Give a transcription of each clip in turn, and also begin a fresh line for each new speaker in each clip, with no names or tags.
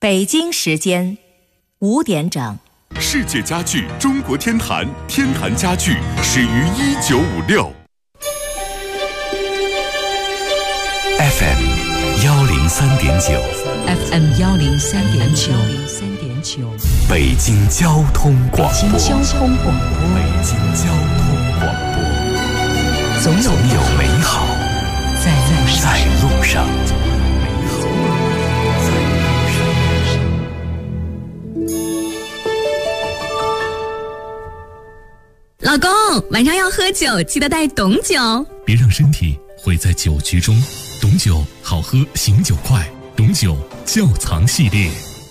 北京时间5点整。
世界家具中国天坛，天坛家具始于1956。FM 103.9
FM 103.9
北京交通广播。
北京交通广播。总有
美好
在
路上。
老公，晚上要喝酒，记得带董酒。
别让身体毁在酒局中。董酒好喝，醒酒快。董酒窖藏系列。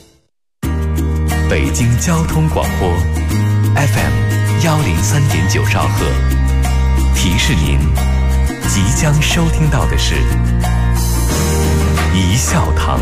北京交通广播 FM 103.9兆赫。提示您，即将收听到的是一笑堂。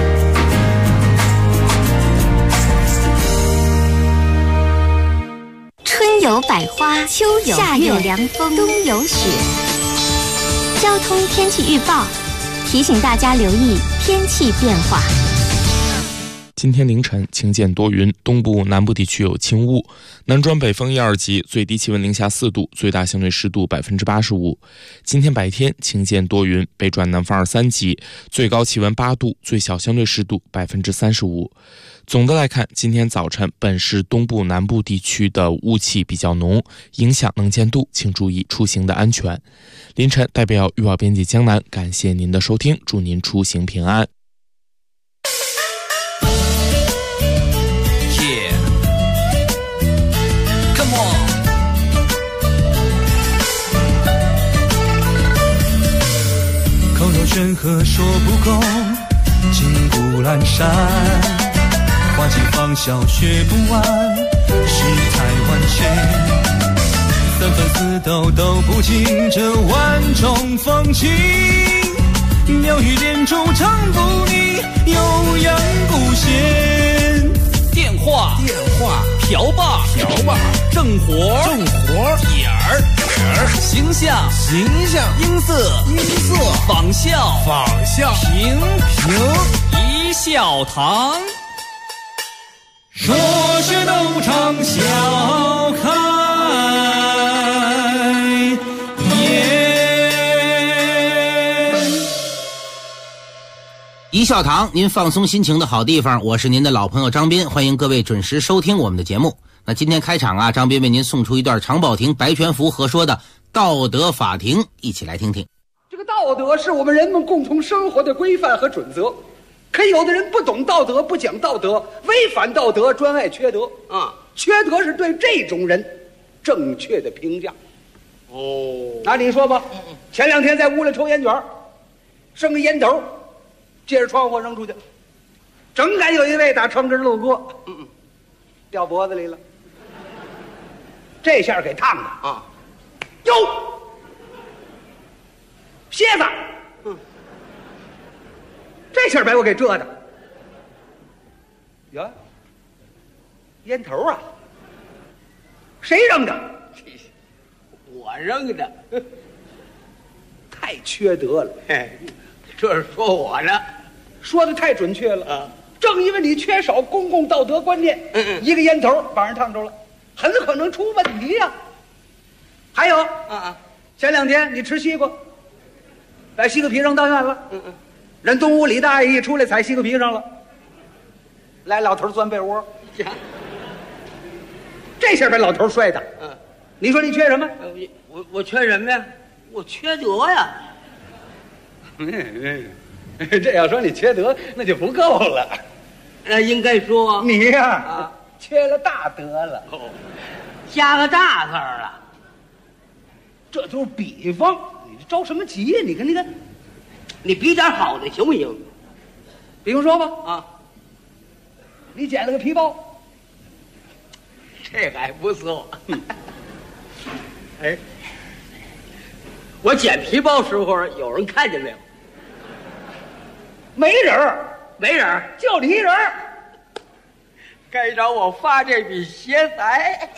春有百花，秋有夏有凉风，冬有雪。交通天气预报提醒大家留意天气变化。
今天凌晨晴间多云，东部南部地区有轻雾，南转北风1、2级，最低气温零下4度，最大相对湿度85%。今天白天晴间多云，北转南风2、3级，最高气温8度，最小相对湿度35%。总的来看，今天早晨本市东部南部地区的雾气比较浓，影响能见度，请注意出行的安全。凌晨代表预报编辑江南，感谢您的收听，祝您出行平安。
口若悬河说不够，金谷阑珊，花季芳笑学不完，世态万千，三分四斗都不尽这万种风情，妙语连珠唱不腻，悠扬不闲。
电话瓢把正活点儿形象音色仿效评一笑堂，
说学逗唱笑开颜。
一笑堂，您放松心情的好地方，我是您的老朋友张斌，欢迎各位准时收听我们的节目。那今天开场啊，张斌为您送出一段常宝霆、白全福合说的道德法庭，一起来听听。
这个道德是我们人们共同生活的规范和准则，可有的人不懂道德，不讲道德，违反道德，专爱缺德啊！缺德是对这种人正确的评价。那你说吧，前2天在屋里抽烟卷，剩个烟头，借着窗户扔出去，正赶有一位打窗根路过，掉脖子里了。这下给烫的啊！哟，蝎子！这下把我给蛰的。呀，烟头啊！谁扔的？
我扔的。
太缺德了！
这是说我呢，
说的太准确了啊！正因为你缺少公共道德观念，一个烟头把人烫着了，很可能出问题呀。还有前2天你吃西瓜，把西瓜皮扔到院了，人东屋李大爷一出来踩西瓜皮上了，来老头钻被窝，这下把老头摔的。你说你缺什么？
我缺什么呀？我缺德呀。
这要说你缺德，那就不够了。
那应该说
你呀，缺了大德了。
加个大字儿了。
这就是比方，你着什么急呀？你看，
你比点好的行不行？
比方说吧，你捡了个皮包，
这还不错。哎，我捡皮包时候有人看见没有？
没人，就你一人。
该找我发这笔邪财。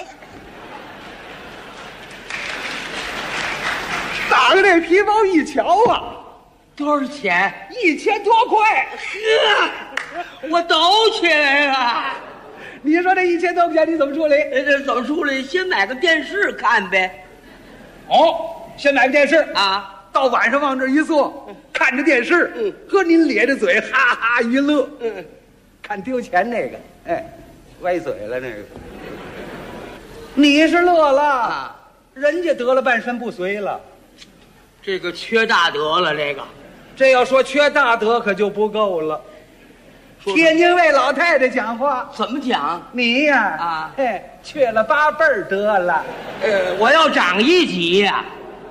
打开这皮包一瞧啊，
多少钱？
1000多块。
呵。 我都缺了。
你说这1000多块钱你怎么处理？
这怎么处理？先买个电视看呗。
哦，先买个电视
啊，
到晚上往这一坐，看着电视，和您咧着嘴哈哈一乐。看丢钱那个，哎，歪嘴了那个。你是乐了啊，人家得了半身不遂了。
这个缺大德了，
这要说缺大德可就不够了。天津卫老太太讲话
怎么讲？
你呀，嘿，缺了8辈儿得了。
我要长1级呀。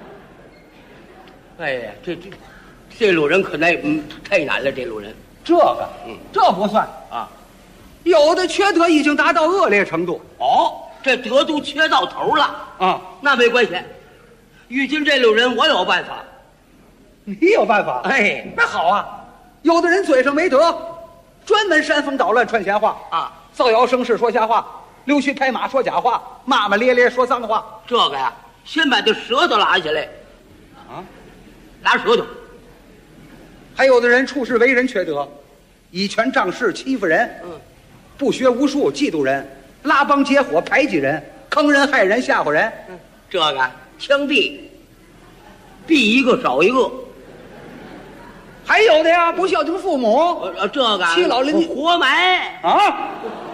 哎呀，这路人可太难了，这路人。
这不算啊，有的缺德已经达到恶劣程度。
哦，这德都缺到头了
啊，
那没关系。遇见这路人，我有办法。
你有办法？
哎，
那好啊。有的人嘴上没德，专门煽风捣乱、传闲话
啊，
造谣生事、说瞎话，溜须拍马、说假话，骂骂咧咧、说脏话。
这个呀，先把这舌头拉下来啊，拉舌头。
还有的人处事为人缺德，以权仗势欺负人，不学无术嫉妒人，拉帮结伙排挤人，坑人害人吓唬人。
这个枪毙一个少一个。
还有的呀，不孝敬父母，
这个
欺老人
活埋
啊！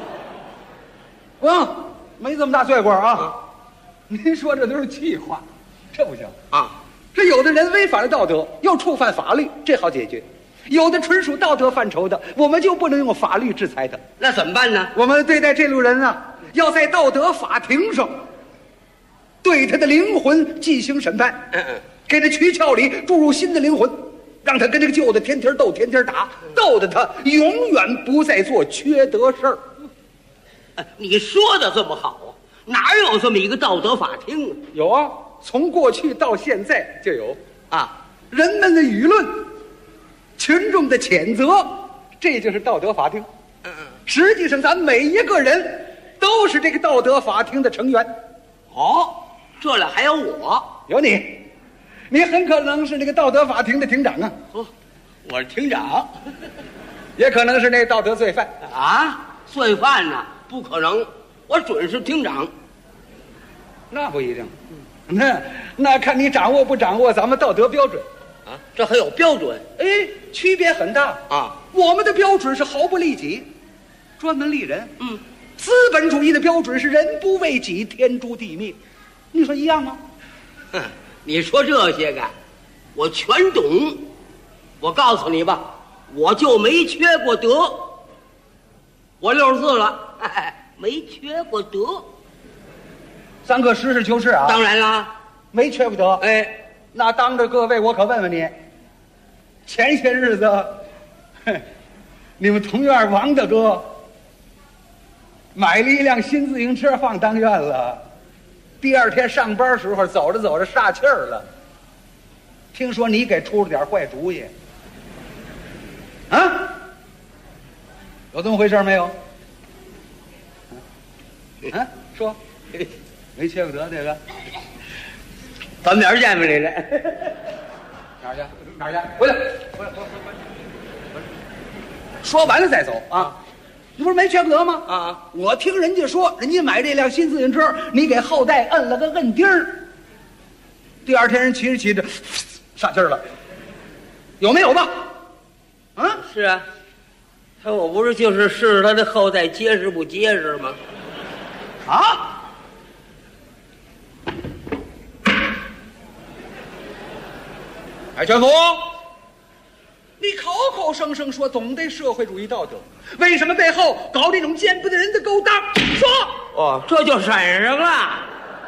没这么大罪过啊！您说这都是气话，这不行
啊！
这有的人违反了道德，又触犯法律，这好解决；有的纯属道德范畴的，我们就不能用法律制裁他。
那怎么办呢？
我们对待这路人啊，要在道德法庭上对他的灵魂进行审判，给他躯壳里注入新的灵魂，让他跟这个旧的天天斗，天天打，斗得他永远不再做缺德事儿。
你说的这么好啊，哪有这么一个道德法庭啊？
有啊，从过去到现在就有啊。人们的舆论，群众的谴责，这就是道德法庭。实际上咱每一个人都是这个道德法庭的成员。
哦，这里还有我，
有你很可能是那个道德法庭的庭长啊。
我是庭长，
也可能是那道德罪犯
啊。罪犯呢？不可能，我准是庭长。
那不一定，那看你掌握不掌握咱们道德标准
啊？这还有标准？
哎，区别很大
啊。我
们的标准是毫不利己，专门利人。资本主义的标准是人不为己，天诛地灭。你说一样吗？
你说这些个，我全懂。我告诉你吧，我就没缺过德。我64了，没缺过德。
咱可实事求是啊。
当然啦，
没缺过德。
哎，
那当着各位，我可问问你，前些日子，你们同院王大哥买了一辆新自行车放当院了，第二天上班时候走着走着煞气儿了。听说你给出了点坏主意，啊？有这么回事没有？啊，说，没缺过德这个。
咱明儿见吧，你这。
哪儿去？回来！说完了再走啊！你不是没缺过德吗？
啊！
我听人家说，人家买这辆新自行车，你给后代摁了个摁钉儿。第二天人骑着骑着，煞气儿了，有没有吧？啊，
是啊。我不是就是试试他的后代结实不结实吗？
啊！海全福，你口口声声说懂得社会主义道德，为什么背后搞这种见不得人的勾当？说
哦，这就审上了。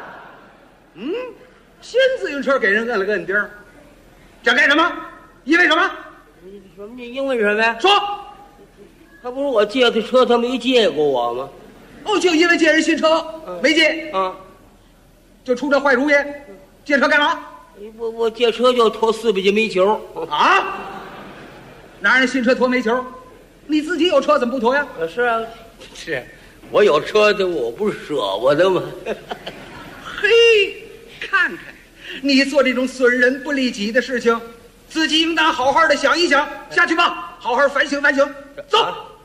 新自行车给人摁了个摁钉儿，这干什么？因为什么？
你因为什么呀？
说。
他不是我借的车，他没借过我吗？
哦，就因为借人新车，没借就出这坏主意，借车干嘛？
我借车就拖400斤煤球
啊！拿人新车拖煤球，你自己有车怎么不拖呀？
是啊，是我有车的，我不是舍我的吗？
嘿，看看你做这种损人不利己的事情，自己应当好好的想一想，下去吧，好好反省反省。走。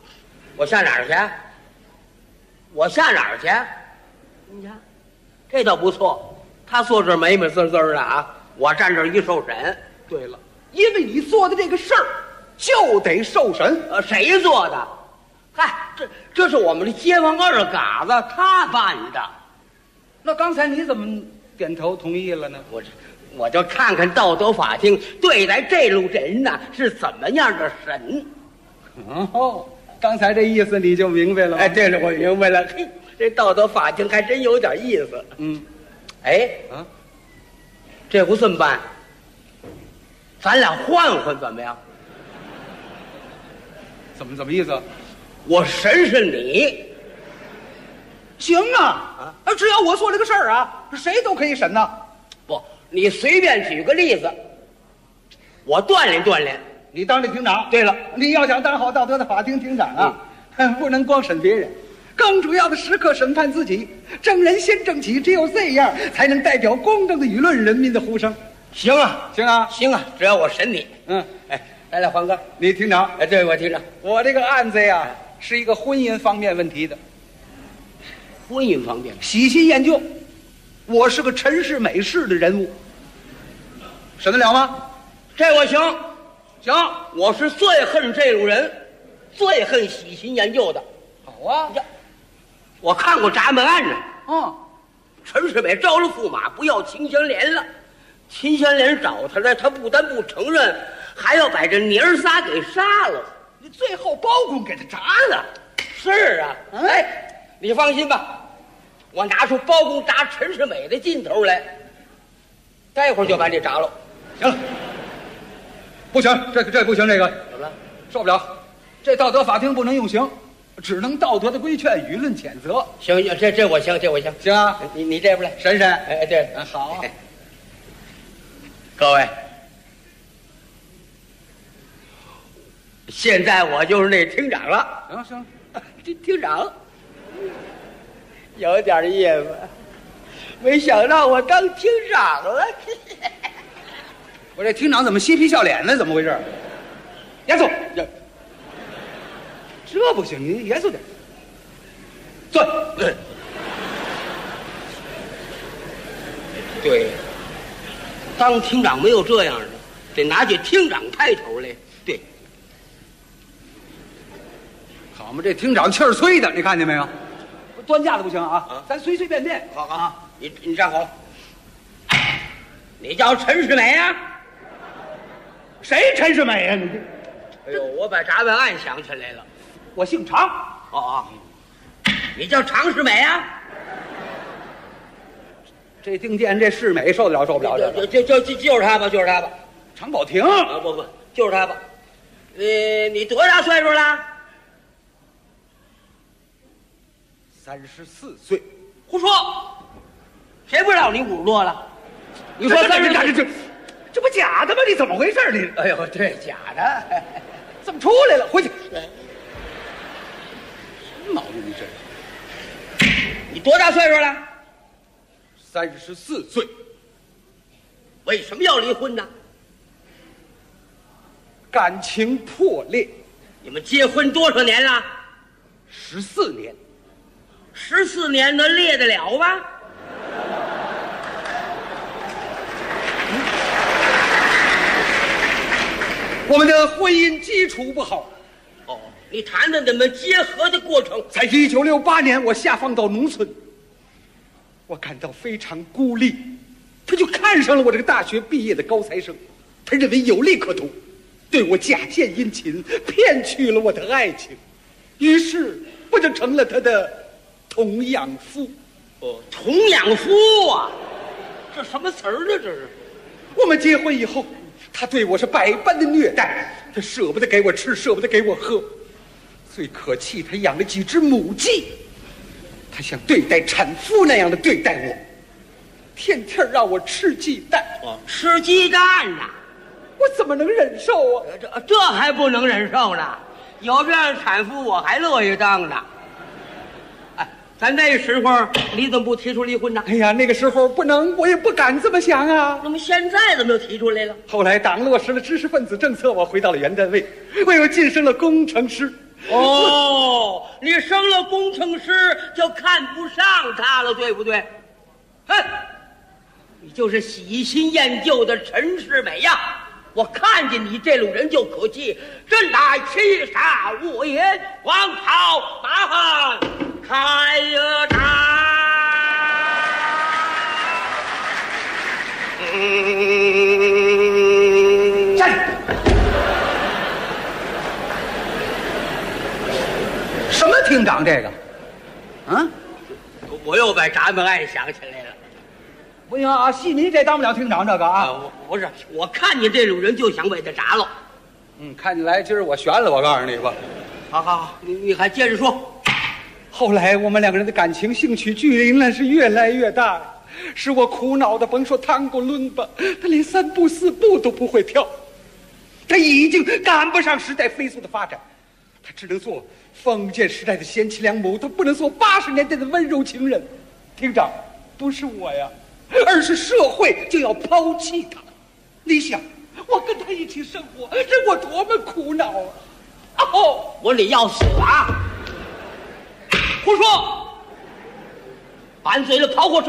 我下哪儿去？我下哪儿去？你看，这倒不错。他坐这儿美美滋滋的啊，我站这儿一受审。
对了，因为你做的这个事儿，就得受审。
谁做的？嗨，这是我们的街坊二嘎子他办的。
那刚才你怎么点头同意了呢？
我就看看道德法庭对待这路人呐是怎么样的审。
哦，刚才这意思你就明白了吗？
哎，对了，我明白了。嘿，这道德法庭还真有点意思。哎，这不这么办，咱俩换换怎么样？
怎么意思？
我审审你。
行啊，只要我做这个事儿啊，谁都可以审呐。
不，你随便举个例子，我锻炼锻炼。
你当这厅长。
对了，
你要想当好道德的法庭厅长啊，不能光审别人，更主要的时刻审判自己。正人先正己，只有这样才能代表公正的舆论，人民的呼声。
行啊，
行啊，
行啊，只要我审你。哎，来黄哥，
你厅长。
哎，对，我厅长。
我这个案子呀，是一个婚姻方面问题的。
婚姻方面，
细心研究，我是个陈氏美氏的人物，审得了吗？
这我行。
行，
我是最恨这路人，最恨细心研究的。
好啊，
我看过闸门案呢。陈世美招了驸马，不要秦香莲了。秦香莲找他来，他不但不承认，还要把这娘儿仨给杀了。
你最后包公给他铡了。
是啊，哎，你放心吧，我拿出包公铡陈世美的劲头来，待会儿就把你铡了。
行了。不行，这不行，这个
怎么了？
受不了，这道德法庭不能用刑，只能道德的规劝，舆论谴责。
行，这我行，这我行。
行啊，
你这边来
审审。
哎，对，
好。
各位，现在我就是那厅长了。
行，
这厅长有点意思，没想到我当厅长了。
我这厅长怎么嬉皮笑脸呢？怎么回事？严肃！这不行，你严肃点。坐。
对，当厅长没有这样的，得拿起厅长开头来。对，
好嘛，这厅长气儿催的，你看见没有？端架子不行啊，咱随随便便。
好啊，你站好。你叫陈世美啊？
谁陈世美呀？你
这……哎呦，我把闸门案想起来了。
我姓常。
你叫常世美啊？
这定店这世美受得了受不了？
就是他吧，就是他吧。
常宝霆
啊，不，就是他吧。你多大岁数了
？34岁。
胡说！谁不知道你50多了？你说
这不假的吗？你怎么回事？你
哎呦，对，假的，
怎么出来了？回去。什么毛病？你这？
你多大岁数了
？34岁。
为什么要离婚呢？
感情破裂。
你们结婚多少年了
？14年。
14年能裂得了吗？
我们的婚姻基础不好。
你谈谈你们结合的过程。
在1968年，我下放到农村，我感到非常孤立。他就看上了我这个大学毕业的高材生，他认为有利可图，对我假献殷勤，骗取了我的爱情，于是我就成了他的童养夫。
童养夫啊，这什么词儿呢？这是。
我们结婚以后，他对我是百般的虐待，他舍不得给我吃，舍不得给我喝。最可气，他养了几只母鸡，他像对待产妇那样的对待我，天天让我吃鸡蛋。
吃鸡蛋呐，
我怎么能忍受啊？
这还不能忍受呢？有这样的产妇，我还乐意当呢。哎，咱那时候你怎么不提出离婚呢？
哎呀，那个时候不能，我也不敢这么想啊。
那么现在怎么又提出来了？
后来党落实了知识分子政策，我回到了原单位，我又晋升了工程师。
哦，你升了工程师就看不上他了，对不对？哼，你就是喜新厌旧的陈世美呀！我看见你这种人就可气，真乃欺煞我也！王朝大汉开战！
站！什么厅长这个？啊？
我又把咱们爱想起来了。
不行啊，戏迷这当不了厅长这个啊！
不是，我看见这种人就想把他铡了。
看起来今儿我悬了，我告诉你吧。
好，你还接着说。
后来我们两个人的感情兴趣距离那是越来越大，使我苦恼的甭说tango过伦巴，他连3步4步都不会跳，他已经赶不上时代飞速的发展，他只能做封建时代的贤妻良母，他不能做80年代的温柔情人。厅长，不是我呀，而是社会就要抛弃他。你想，我跟他一起生活，这我多么苦恼啊！哦，
我得要死啊！胡说！拌嘴了跑火车，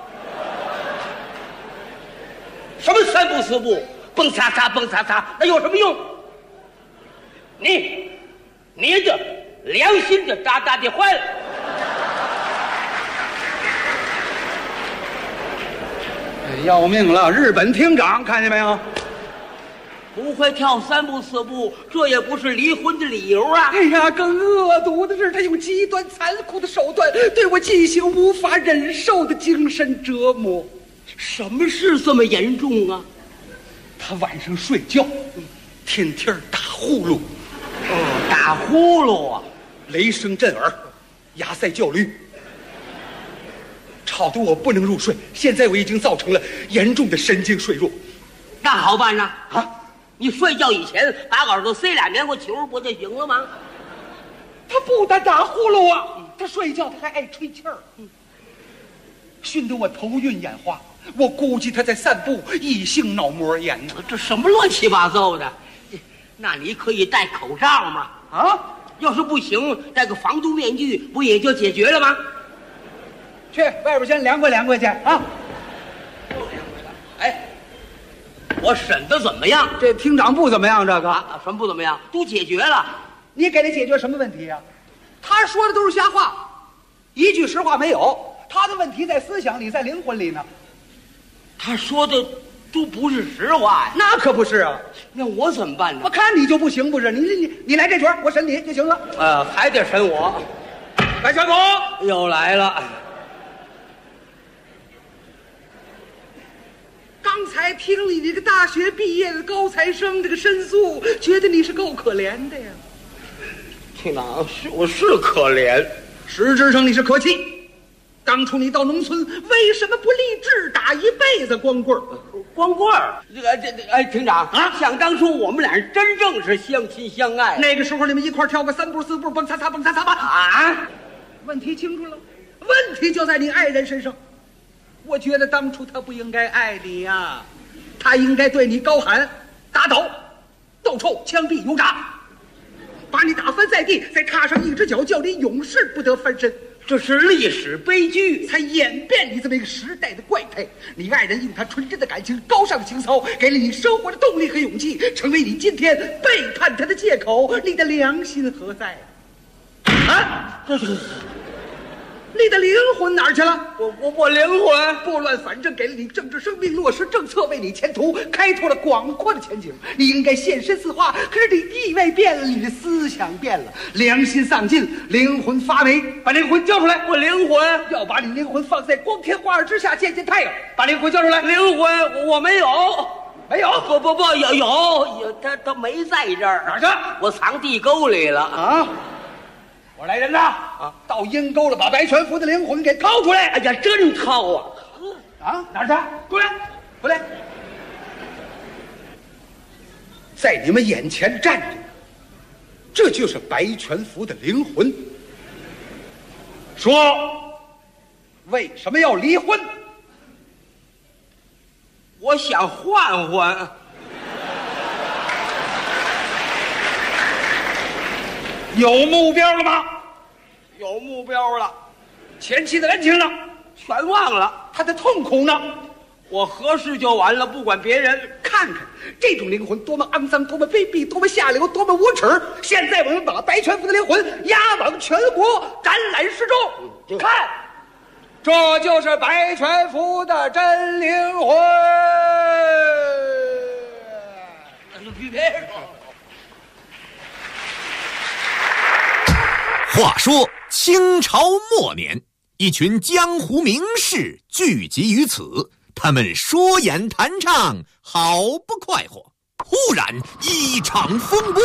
什么3步4步，蹦擦擦蹦擦擦，那有什么用？你这良心就大大的坏了。
要命了！日本厅长看见没有？
不会跳3步4步，这也不是离婚的理由啊！
哎呀，更恶毒的是，他用极端残酷的手段对我进行无法忍受的精神折磨。
什么事这么严重啊？
他晚上睡觉，天天打呼噜。
打呼噜啊！
雷声震耳，牙塞叫驴，吵得我不能入睡。现在我已经造成了严重的神经衰弱。
那好办呐！你睡觉以前把耳朵塞俩棉花球不就行了吗？
他不但打呼噜啊，他睡觉他还爱吹气儿，熏得我头晕眼花。我估计他在散布异性脑膜炎呢。
这什么乱七八糟的？那你可以戴口罩吗？要是不行，戴个防毒面具不也就解决了吗？
去外边先凉快去啊！
哎，我审的怎么样？
这厅长不怎么样，这个
什么不怎么样？都解决了。
你给他解决什么问题呀？他说的都是瞎话，一句实话没有。他的问题在思想里，在灵魂里呢。
他说的都不是实话呀。
那可不是啊。
那我怎么办呢？
我看你就不行，不是？你来这局，我审你就行了。
还得审我。
白全福
又来了。
刚才听你这个大学毕业的高材生这个申诉，觉得你是够可怜的呀。
厅长，我是可怜，
实质上你是可气。当初你到农村，为什么不立志打一辈子光棍儿？
光棍儿？厅长啊，想当初我们俩人真正是相亲相爱。
那个时候你们一块跳个3步4步，蹦擦擦蹦擦擦吧。
啊，
问题清楚了，问题就在你爱人身上。我觉得当初他不应该爱你呀，他应该对你高喊打倒、斗臭、枪毙、油炸，把你打翻在地，再踏上一只脚，叫你永世不得翻身。
这是历史悲剧，
才演变你这么一个时代的怪胎。你爱人用他纯真的感情、高尚的情操，给了你生活的动力和勇气，成为你今天背叛他的借口。你的良心何在？
这是。
你的灵魂哪儿去了？
我灵魂
拨乱反正，给了你政治生命，落实政策，为你前途开拓了广阔的前景。你应该现身四化，可是你地位变了，你的思想变了，良心丧尽，灵魂发霉。把灵魂交出来！
我灵魂
要把你灵魂放在光天化日之下见见太阳。把灵魂交出来！
灵魂我没有，
没有？
不有，他没在这儿。
哪儿去？
我藏地沟里了
啊！我来人呐！到阴沟了，把白全福的灵魂给掏出来！
哎呀，真掏
啊！哪儿去？过来，过来！在你们眼前站着，这就是白全福的灵魂。说，为什么要离婚？
我想换换。
有目标了吗？
有目标了，
前妻的恩情呢？
全忘了。
他的痛苦呢？
我合适就完了，不管别人。
看看这种灵魂多么肮脏，多么卑鄙，多么下流，多么无耻！现在我们把白全福的灵魂押往全国展览示众，看，这就是白全福的真灵魂。
话说清朝末年，一群江湖名士聚集于此，他们说演弹唱，好不快活。忽然一场风波，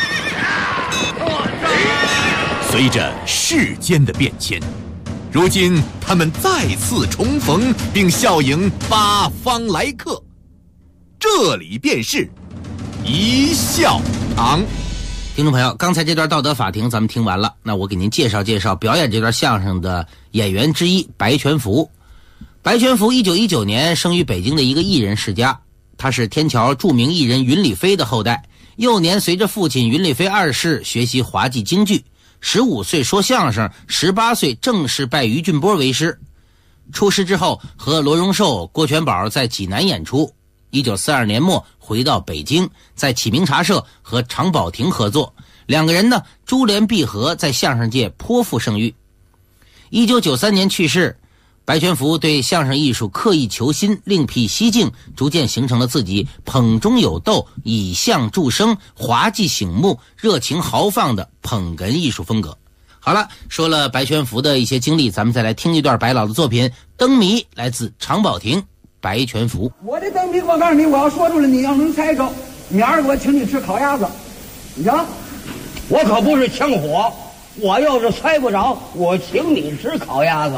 随着世间的变迁，如今他们再次重逢，并笑迎八方来客。这里便是一笑堂。
听众朋友，刚才这段道德法庭咱们听完了，那我给您介绍介绍表演这段相声的演员之一白全福。白全福1919年生于北京的一个艺人世家，他是天桥著名艺人云里飞的后代。幼年随着父亲云里飞二世学习滑稽京剧，15岁说相声，18岁正式拜于俊波为师。出师之后，和罗荣寿、郭全宝在济南演出。1942年末回到北京，在启明茶社和常宝霆合作，两个人呢珠联璧合，在相声界颇负盛誉。1993年去世，白全福对相声艺术刻意求新，另辟蹊径，逐渐形成了自己捧中有逗、以相助声、滑稽醒目、热情豪放的捧哏艺术风格。好了，说了白全福的一些经历，咱们再来听一段白老的作品《灯谜》，来自常宝霆。白全福，
我这灯谜，我告诉你，我要说出来，你要能猜着，明儿我请你吃烤鸭子。你瞧，
我可不是枪火，我要是猜不着，我请你吃烤鸭子。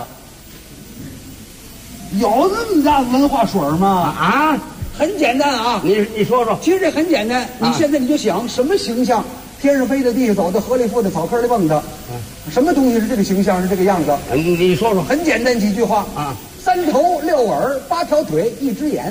有这么大文化水吗？
啊，
很简单啊，
你说说。
其实这很简单，你现在你就想什么形象？天上飞的，地下走的，河里浮的，草坑里蹦的，什么东西是这个形象，是这个样子？
你说说。
很简单几句话
啊。
3头6耳8条腿1只眼。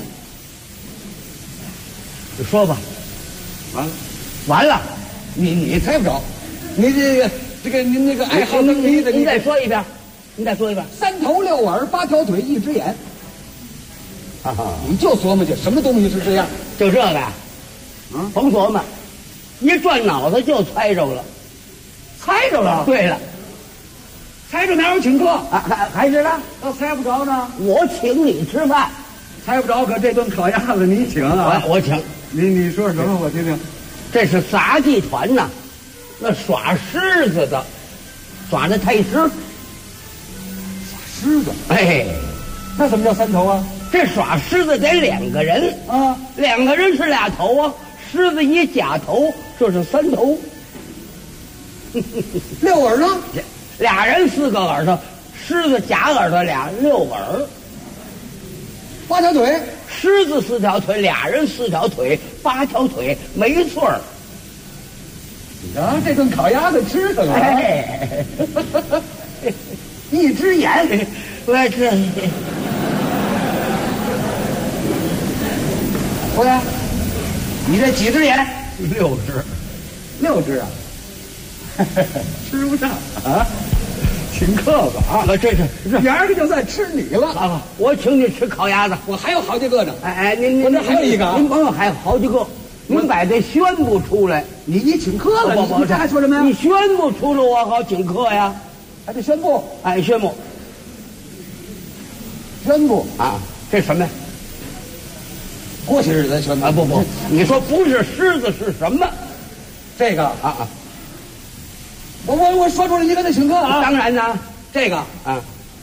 你说吧。
完了，你猜不着，你这个您那个爱好灯谜的，
您再说一遍，您再说一遍。
3头6耳8条腿1只眼。你就琢磨去，什么东西是这样？
就这个呀。甭琢磨，一转脑子就猜着了。
猜着了？
对了。
猜着哪有请客
啊？还是呢？
要猜不着呢，
我请你吃饭。
猜不着，可这顿烤鸭子你请啊？
我请。
你说什么？我听听。
这是杂技团呐，那耍狮子的，耍的太师。
耍狮子？
哎，
那什么叫3头啊？
这耍狮子得2个人啊，2个人是2头啊，狮子一假头，这是3头。
6耳呢
？2人4个耳朵，狮子假耳朵6耳
，8条腿，
狮子4条腿，2人4条腿，8条腿，没错儿。
你瞧这顿烤鸭子吃的了，
哎
1只眼，
我这，
回来，你这几只眼
？6只
，6只啊，吃不上啊。请客吧啊！
这
明儿个就算吃你了
啊！我请你吃烤鸭子，
我还有好几个呢。
哎，您
我这还有一个啊！
您朋友还有好几个，您把这宣布出来，
你请客了，你这还说什么呀？
你宣布出来，我好请客呀！
还得宣布，
哎，宣布啊！这什么呀？
过些日子再宣布
啊！不，你说不是狮子是什么？
这个啊！我说出来，你可得请客啊！
当然呢，
这个
啊，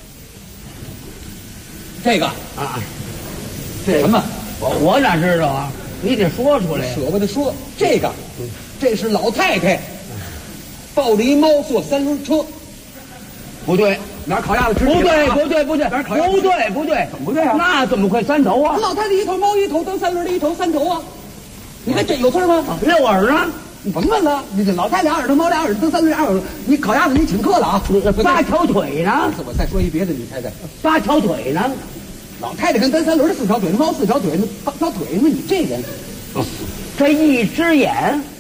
这个
啊，
这什么？
我哪知道啊？你得说出来。
舍不得说，这个，这是老太太抱着一猫坐3轮车。
不对，
哪儿烤鸭子吃？
不对，
哪儿烤鸭子？
不对，
怎么不对啊？
那怎么会3头啊？
老太太一头，猫一头，蹬3轮的一头3头啊！你看这有错吗
？6耳呢？
你甭问了，你这老太2耳朵，猫2耳朵，蹬3轮2耳朵，你烤鸭子你请客了啊
？8条腿呢？
我再说一别的，你猜猜
？8条腿呢？
老太太跟蹬3轮的4条腿，猫4条腿，那8条腿，那你这人，
这1只眼，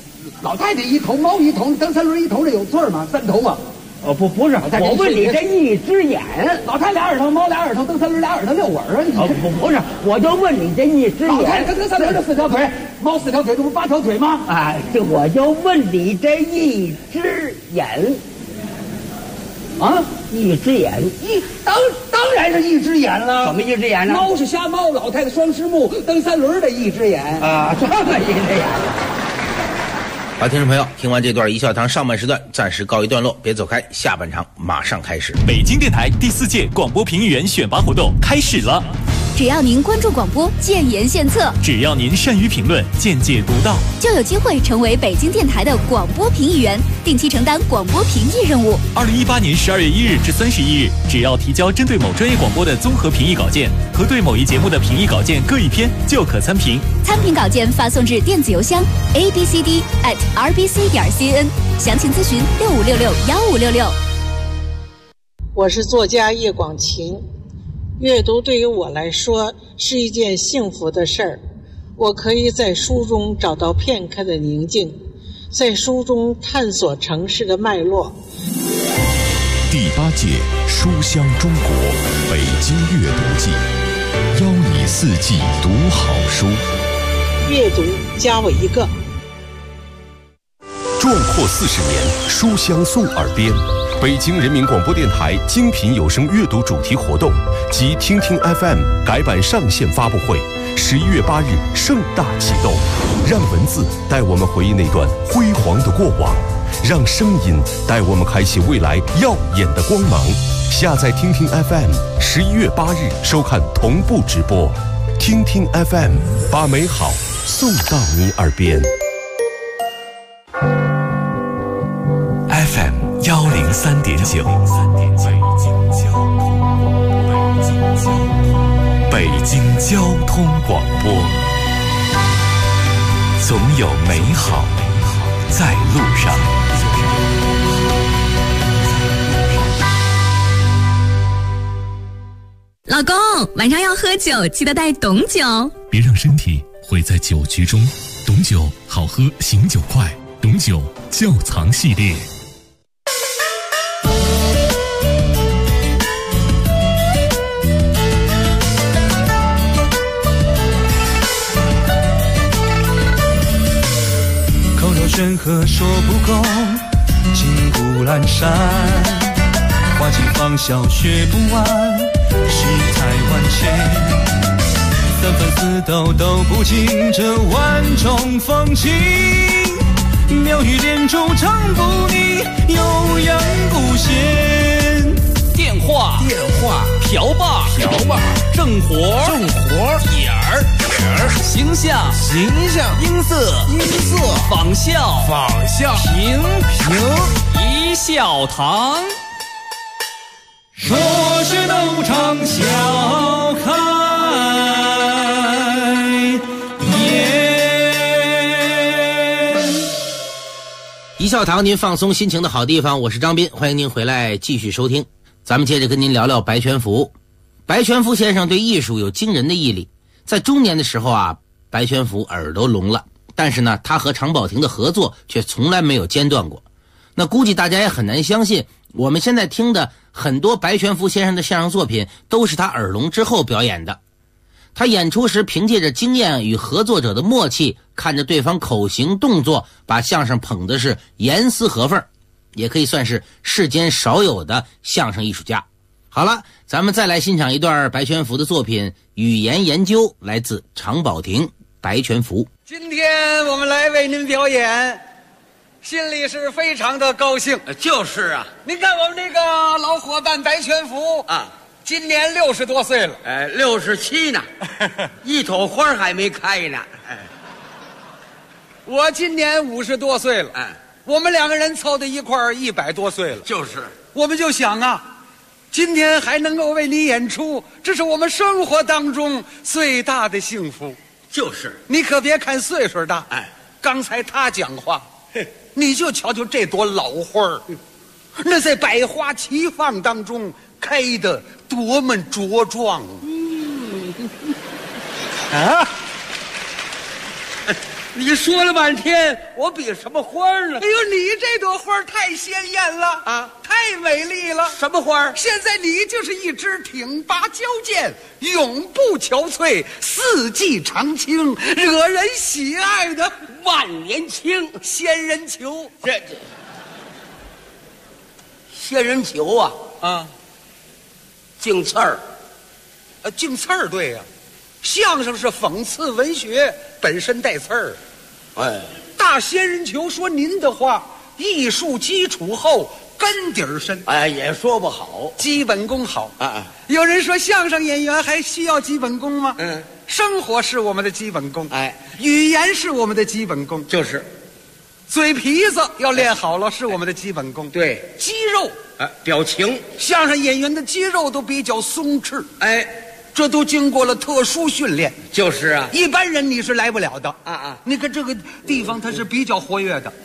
老太太一头，猫一头，蹬三轮一头，这有错吗？3头啊？不是，我问你这一只眼，老太俩耳朵，猫俩耳朵，蹬三轮俩耳朵6耳啊？你不是，我就问你这一只眼，老太太蹬三轮就4条腿，猫4条腿，这不8条腿吗？哎，这我就问你这一只眼，啊，一只眼，当然是一只眼了。怎么一只眼呢？猫是瞎猫，老太太双狮目，蹬三轮的一只眼啊，这么一只眼。
好，听众朋友，听完这段一笑堂上半时段暂时告一段落，别走开，下半场马上开始。
北京电台第4届广播评议员选拔活动开始了。
只要您关注广播，建言献策；
只要您善于评论，见解独到，
就有机会成为北京电台的广播评议员，定期承担广播评议任务。
2018年12月1日至31日，只要提交针对某专业广播的综合评议稿件和对某一节目的评议稿件各1篇，就可参评。
参评稿件发送至电子邮箱 abcd@rbc.cn， 详情咨询65661566。
我是作家叶广晴。阅读对于我来说是一件幸福的事儿，我可以在书中找到片刻的宁静，在书中探索城市的脉络。
第8届书香中国北京阅读季，邀你4季读好书。
阅读加我一个。
壮阔40年，书香送耳边。北京人民广播电台精品有声阅读主题活动及听听 FM 改版上线发布会，11月8日盛大启动。让文字带我们回忆那段辉煌的过往，让声音带我们开启未来耀眼的光芒。下载听听 FM，11月8日收看同步直播。听听 FM， 把美好送到你耳边。
FM 103.9，北京交通广播，总有美好在路上。
老公，晚上要喝酒，记得带董酒，
别让身体毁在酒局中。董酒好喝，醒酒快，董酒窖藏系列。
山河说不够，金谷阑珊，花季芳笑学不完，世态万千，三分四斗都不尽这万种风情，妙语连珠唱不腻，悠扬不闲。
电话瓢把正活点儿形象音色仿效评一笑堂。
说是斗场笑开颜。
一笑堂，您放松心情的好地方，我是张斌，欢迎您回来继续收听。咱们接着跟您聊聊白全福。白全福先生对艺术有惊人的毅力，在中年的时候啊，白全福耳朵聋了，但是呢，他和常宝霆的合作却从来没有间断过。那估计大家也很难相信，我们现在听的很多白全福先生的相声作品都是他耳聋之后表演的。他演出时凭借着经验与合作者的默契，看着对方口型动作，把相声捧的是严丝合缝，也可以算是世间少有的相声艺术家。好了，咱们再来欣赏一段白全福的作品《语言研究》，来自常宝霆、白全福。
今天我们来为您表演，心里是非常的高兴。
就是啊，
您看我们这个老伙伴白全福
啊，
今年60多岁了。
67呢，一朵花还没开呢。
我今年50多岁了。我们2个人凑在一块儿100多岁了。
就是，
我们就想啊，今天还能够为你演出，这是我们生活当中最大的幸福。
就是，
你可别看岁数大，刚才他讲话，你就瞧瞧这朵老花儿，那在百花齐放当中开得多么茁壮啊！
你说了半天，我比什么花呢？
哎呦，你这朵花太鲜艳了啊，太美丽了！
什么花？
现在你就是一支挺拔矫健、永不憔悴、四季常青、惹人喜爱的
万年青
仙人球。
这仙人球啊，净刺儿，
净刺儿，对呀。相声是讽刺文学，本身带刺儿。
哎，
大仙人球说您的话，艺术基础厚，根底儿深。
哎，也说不好，
基本功好
啊。
有人说相声演员还需要基本功吗？
嗯，
生活是我们的基本功，
哎，
语言是我们的基本功，
就是
嘴皮子要练好了，是我们的基本功。
对，
肌肉，
表情，
相声演员的肌肉都比较松弛，
哎。
这都经过了特殊训练，
就是啊，
一般人你是来不了的
啊！
你看这个地方它是比较活跃的，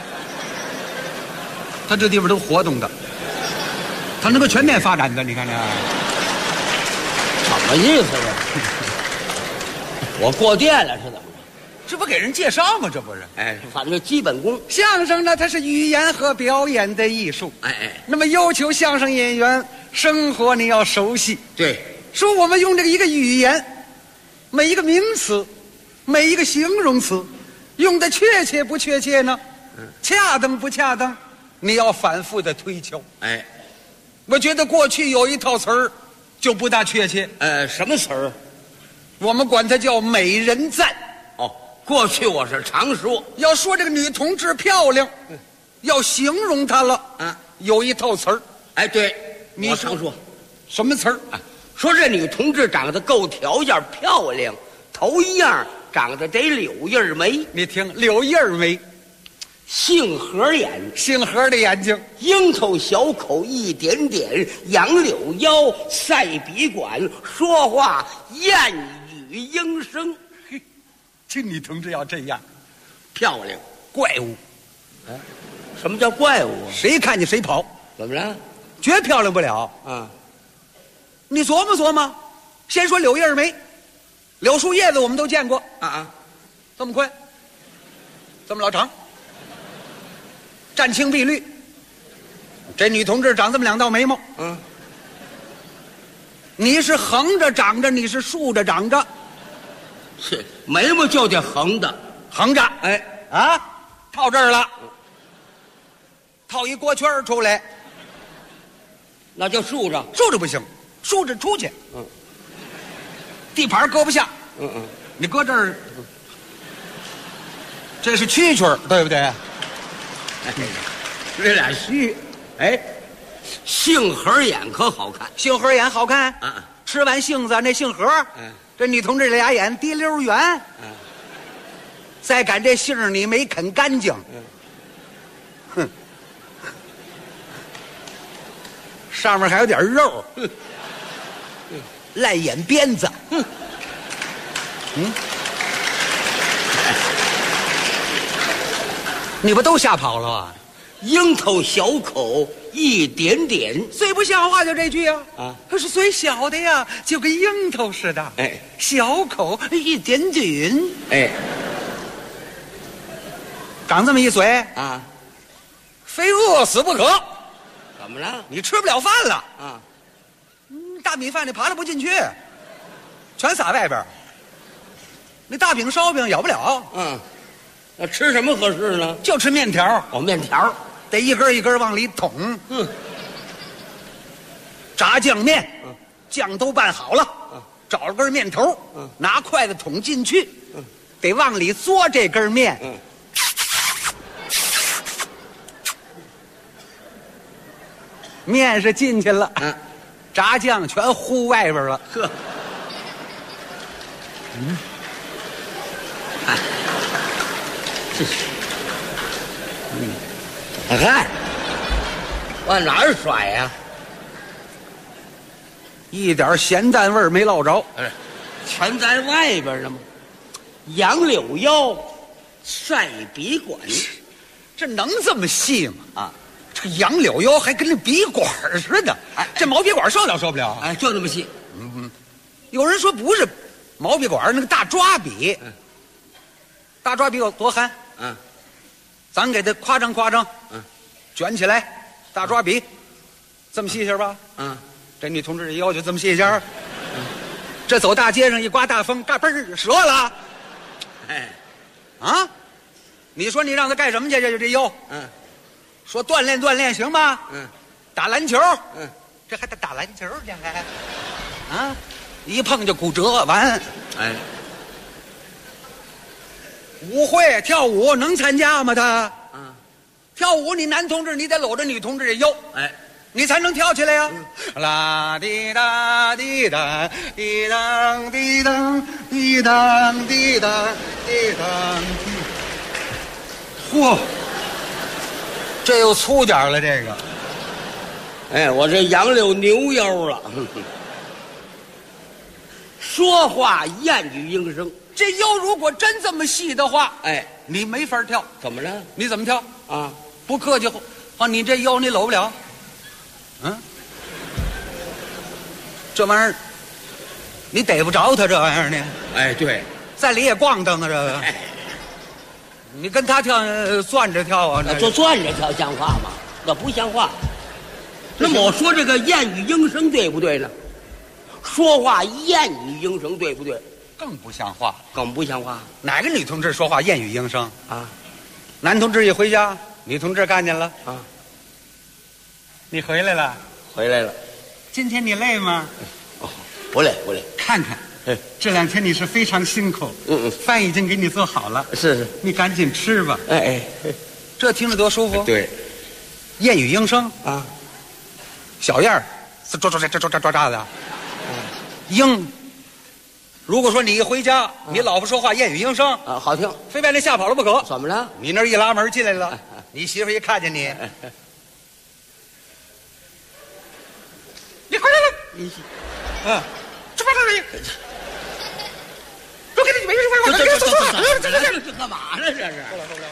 它这地方都活动的，它能够全面发展的，你看这，
什么意思啊？我过电了是怎么着？
这不给人介绍吗？这不是？
哎，反正基本功。
相声呢，它是语言和表演的艺术。
哎，
那么要求相声演员生活你要熟悉。
对。
说我们用这个一个语言，每一个名词，每一个形容词，用的确切不确切呢？恰当不恰当？你要反复的推敲。
哎，
我觉得过去有一套词儿就不大确切。
什么词儿？
我们管它叫美人赞。
哦，过去我是常说，
要说这个女同志漂亮，要形容她了啊，有一套词儿。
哎，对，我常说，
什么词儿？
说这女同志长得够条件漂亮，头一样长得得柳叶眉。
你听，柳叶眉，
杏核眼，
杏核的眼睛，
樱头小口一点点，杨柳腰，赛笔管，说话燕语莺声。
嘿，这女同志要这样，
漂亮，
怪物。
哎，什么叫怪物啊？
谁看见谁跑？
怎么了？
绝漂亮不了啊！你琢磨琢磨，先说柳叶眉，柳树叶子我们都见过啊，这么宽，这么老长，湛青碧绿。这女同志长这么两道眉毛，你是横着长着，你是竖着长着，
是眉毛就得横的，
横着，
哎
啊，套这儿了，套一锅圈出来，
那就竖着，
竖着不行。竖着出去，地盘搁不下，你搁这儿，这是蛐蛐儿，对不对？哎，
这俩须，哎，杏核眼可好看，
杏核眼好看啊！吃完杏子那杏核，这女同志这俩眼滴溜圆，再赶这杏你没啃干净，哼，上面还有点肉。烂眼鞭子，你不都吓跑了啊？
樱头小口一点点，
最不像话就这句啊！可是嘴小的呀，就跟樱头似的。
哎，
小口一点点，
哎，
长这么一嘴
啊，
非饿死不可。
怎么了？
你吃不了饭了
啊？
大米饭你扒拉不进去，全撒外边。那大饼烧饼咬不了。
那吃什么合适呢？
就吃面条。
哦，面条
得一根一根往里捅。炸酱面，酱都拌好了，找了根面头，拿筷子捅进去，得往里嘬这根面。面是进去了。炸酱全糊外边了，
呵，这是，嗨，往哪儿甩呀？
一点咸淡味没落着，
全在外边呢吗？杨柳腰，赛笔管，
这能这么细吗？啊！这杨柳腰还跟那笔管似的，这毛笔管受了受不了？
哎，就那么细。
有人说不是毛笔管，那个大抓笔， 大抓笔有多憨？咱给他夸张夸张，卷起来，大抓笔，这么细线吧？这女同志这腰就这么细线，这走大街上一刮大风，嘎嘣儿折了。你说你让他干什么去？这腰，说锻炼锻炼行吗？打篮球，这还得打篮球去还？一碰就骨折完。舞会跳舞能参加吗？他，跳舞你男同志你得搂着女同志的腰，你才能跳起来呀。啦滴答滴答滴当滴当滴当滴当滴当。嚯，这又粗点了这个。
我这杨柳牛腰了。说话言语应声，
这腰如果真这么细的话，你没法跳。
怎么了？
你怎么跳不客气话，你这腰你搂不了。这玩意儿你逮不着他这玩意儿呢。
对，
在里也咣当啊这个。你跟他跳攥着跳啊？
就攥着跳像话吗？那不像话。那么我说这个言语应声对不对呢？说话言语应声对不对？
更不像话，
更不像话。
哪个女同志说话言语应声男同志一回家，女同志看见了你回来了？
回来了。
今天你累吗？
不累不累。
看看这2天你是非常辛苦。饭已经给你做好了。
是，
你赶紧吃吧。这听着多舒服。
对，
言语应声小燕儿是抓的。应，如果说你一回家，你老婆说话言语应声
好听，
非把你吓跑了不可。
怎么了？
你那一拉门进来了，你媳妇一看见你，你回来了。吃饭了你？都给你没事，
这干嘛呢？这是。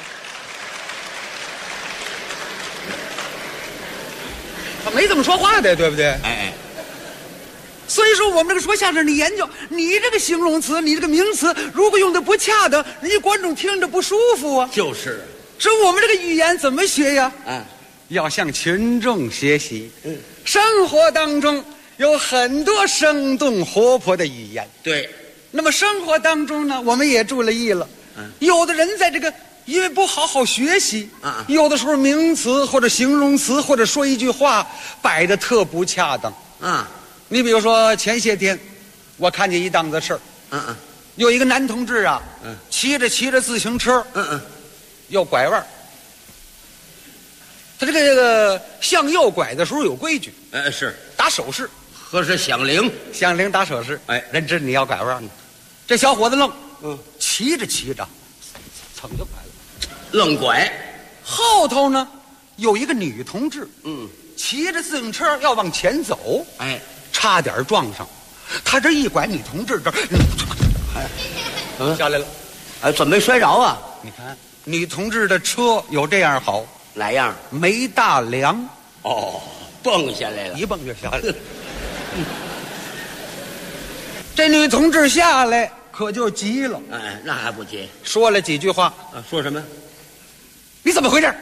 他没怎么说话的，对不对？所以说我们这个说相声的研究，你这个形容词，你这个名词，如果用的不恰当，人家观众听着不舒服啊。
就是。
说我们这个语言怎么学呀？要向群众学习。生活当中有很多生动活泼的语言。
对。
那么生活当中呢，我们也注了意了。有的人在这个因为不好好学习有的时候名词或者形容词或者说一句话摆得特不恰当你比如说前些天我看见一档子事儿有一个男同志骑着自行车要拐弯，他这个向右拐的时候有规矩
是
打手势
和是响铃
打手势人知你要拐弯这小伙子愣骑着噌就拐了
愣拐
后头呢有一个女同志骑着自行车要往前走差点撞上他这一拐女同志这下来了
怎么没摔着啊？
你看女同志的车有这样好
哪样？
没大梁
蹦下来了
一蹦就下来了这女同志下来可就急了
那还不急
说了几句话
说什么？
你怎么回事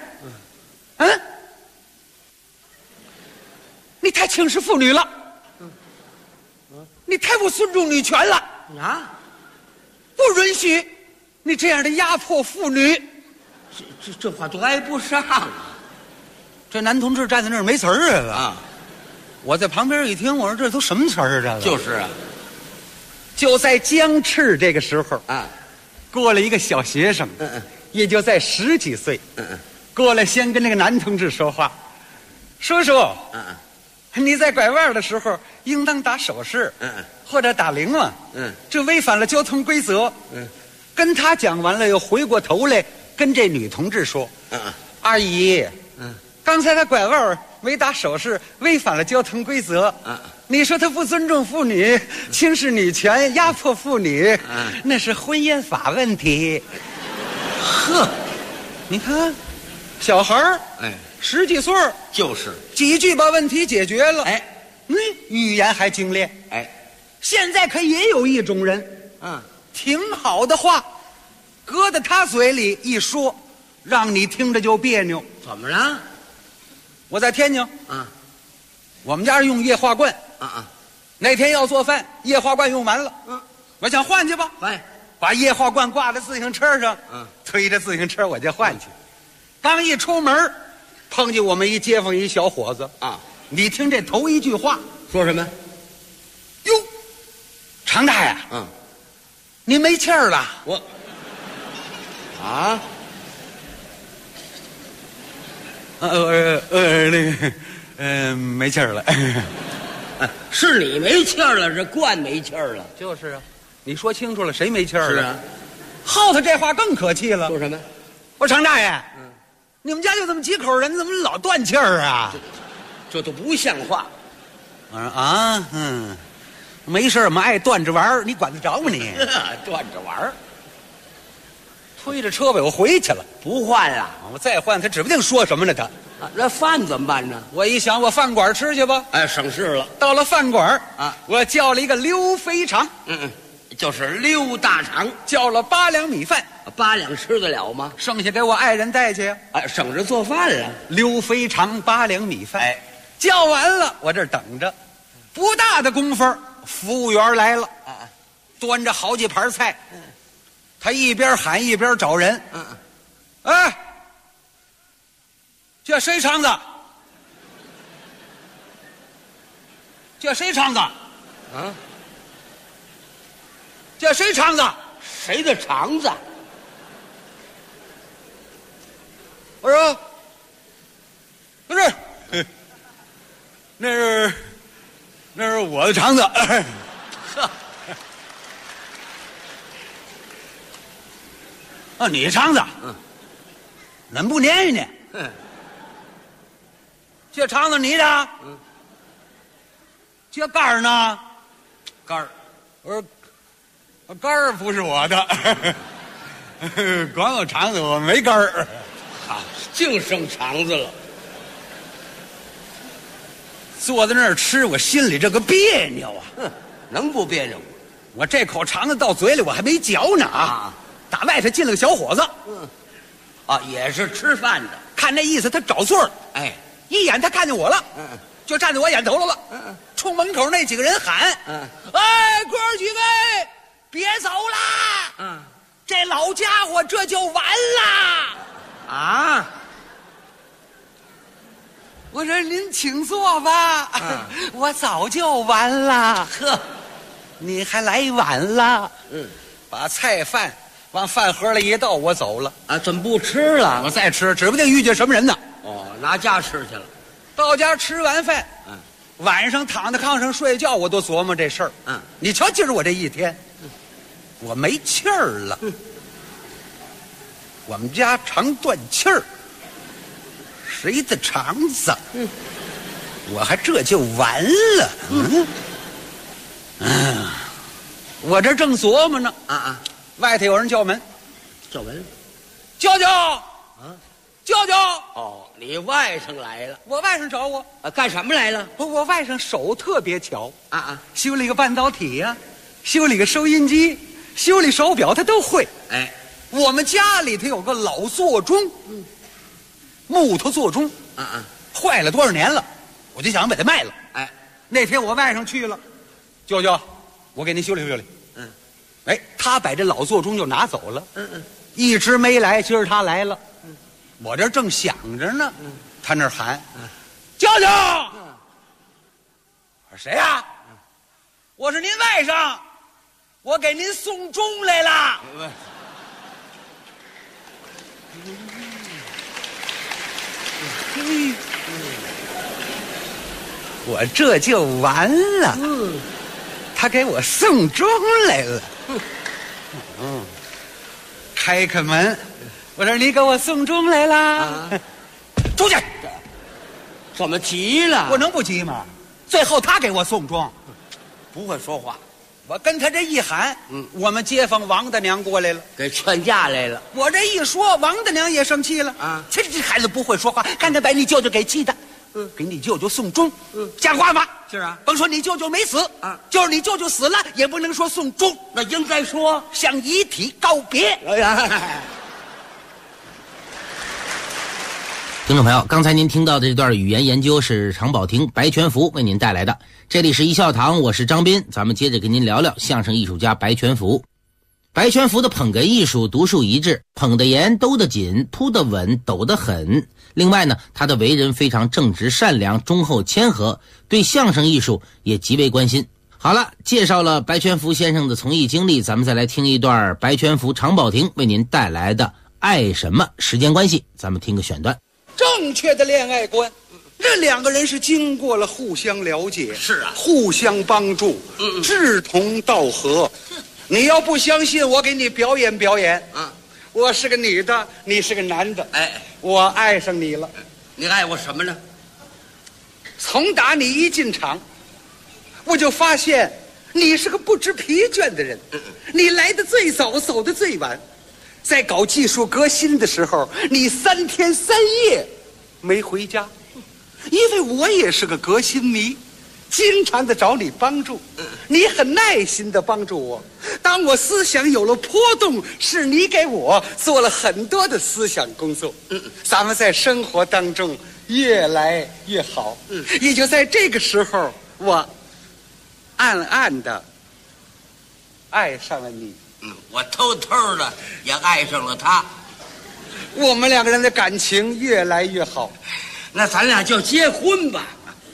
你太轻视妇女了你太不尊重女权了不允许你这样的压迫妇女
这话都挨不上
这男同志站在那儿没词儿我在旁边一听我说这都什么词儿这
就是
就在僵持这个时候过来一个小学生也就在10几岁过来先跟那个男同志说话叔叔你在拐弯的时候应当打手势或者打铃嘛这违反了交通规则跟他讲完了又回过头来跟这女同志说阿姨刚才他拐弯没打手势违反了交通规则你说他不尊重妇女轻视女权压迫妇女那是婚姻法问题呵你看小孩儿10几岁
就是
几句把问题解决了语言还精炼现在可也有一种人挺好的话搁在他嘴里一说，让你听着就别扭。
怎么了？
我在天津
啊，
我们家是用液化罐
啊，
那天要做饭，液化罐用完了，我想换去吧，把液化罐挂在自行车上，推着自行车我就换去。刚一出门，碰见我们一街坊一小伙子
啊，
你听这头一句话
说什么？
哟，常大爷，您没气儿了？
我啊，
没气儿了。
是你没气儿了，这罐没气儿了。
就是啊，你说清楚了，谁没气儿了？
是啊，
耗子这话更可气了。
说什么？
我说常大爷，你们家就这么几口人，怎么老断气儿啊？
这都不像话。
我说啊，没事，我们爱断着玩儿，你管得着吗你？
断着玩儿。
推着车尾我回去了，
不换了。
我再换，他指不定说什么呢。他
那饭怎么办呢？
我一想，我饭馆吃去吧。
哎，省事了。
到了饭馆
啊，
我叫了一个溜肥肠，
就是溜大肠，
叫了8两米饭。
8两吃得了吗？
剩下给我爱人带去呀。
哎，省着做饭了。
溜肥肠8两米饭。
哎，
叫完了，我这儿等着，不大的功夫，服务员来了，端着好几盘菜。他一边喊一边找人。哎，这谁肠子？这谁肠子？
啊？
这谁肠子？
谁的肠子？
我说，不是，那是我的肠子。呵。啊，你肠子，怎不粘呢？这肠子你的，这肝儿呢？
肝儿，
我说肝儿不是我的，光有肠子，我没肝儿。
好，净剩肠子了。
坐在那儿吃，我心里这个别扭啊！
能不别扭？
我这口肠子到嘴里，我还没嚼呢啊！打外头进了个小伙子，
也是吃饭的，
看那意思他找座了，
哎，
一眼他看见我了，就站在我眼头了，冲门口那几个人喊，哎，哥儿几位，别走啦，这老家伙这就完啦，
啊！
我说您请坐吧，我早就完了，
呵，
你还来晚了，把菜饭往饭盒里一倒，我走了
啊！怎么不吃了？
我再吃，指不定遇见什么人呢。
哦，拿家吃去了。
到家吃完饭，晚上躺在炕上睡觉，我都琢磨这事儿。你瞧今儿我这一天，我没气儿了。我们家常断气儿，谁的肠子？我还这就完了。我这正琢磨呢，外头有人叫门，
叫门，
舅舅，舅舅。
哦，你外甥来了。
我外甥找我，
干什么来了？
我外甥手特别巧修理个半导体呀，修理个收音机，修理手表他都会。
哎，
我们家里头有个老座钟，木头座钟，坏了多少年了，我就想把它卖了。
哎，
那天我外甥去了，舅舅，我给您修理修理。哎，他把这老座钟就拿走了。一直没来，今儿他来了。我这正想着呢，他那儿喊：“舅舅！”我说谁呀？我是您外甥，我给您送钟来了。我这就完了。他给我送钟来了。开开门，我说你给我送钟来啦。出去！
怎么急了？
我能不急吗？最后他给我送钟，
不会说话。
我跟他这一喊，我们街坊王大娘过来了，
给劝架来了。
我这一说，王大娘也生气了啊！这孩子不会说话，看看把你舅舅给气的。给你舅舅送钟，像话吗？ 是啊，
甭说你舅舅没死啊，就是你舅舅死了，也不能说送终，
那应该说
向遗体告别。
哎呀，
听众朋友，刚才您听到的这段语言研究是常宝霆、白全福为您带来的。这里是一笑堂，我是张斌，咱们接着跟您聊聊相声艺术家白全福。白全福的捧哏艺术独树一帜，捧得严，兜得紧，扑得稳，抖得狠。另外呢，他的为人非常正直善良，忠厚谦和，对相声艺术也极为关心。好了，介绍了白全福先生的从艺经历，咱们再来听一段白全福、常宝霆为您带来的《爱什么》。时间关系，咱们听个选段。
正确的恋爱观，这两个人是经过了互相了解，
是啊，
互相帮助，志同道合。你要不相信，我给你表演表演。我是个女的，你是个男的，
哎，
我爱上你了。
你爱我什么呢？
从打你一进场，我就发现你是个不知疲倦的人。你来的最早，走的最晚。在搞技术革新的时候，你3天3夜没回家，因为我也是个革新迷，经常的找你帮助，你很耐心的帮助我。当我思想有了波动，是你给我做了很多的思想工作。咱们在生活当中越来越好。也就在这个时候，我暗暗的爱上了你。
我偷偷的也爱上了他。
我们两个人的感情越来越好。
那咱俩就结婚吧。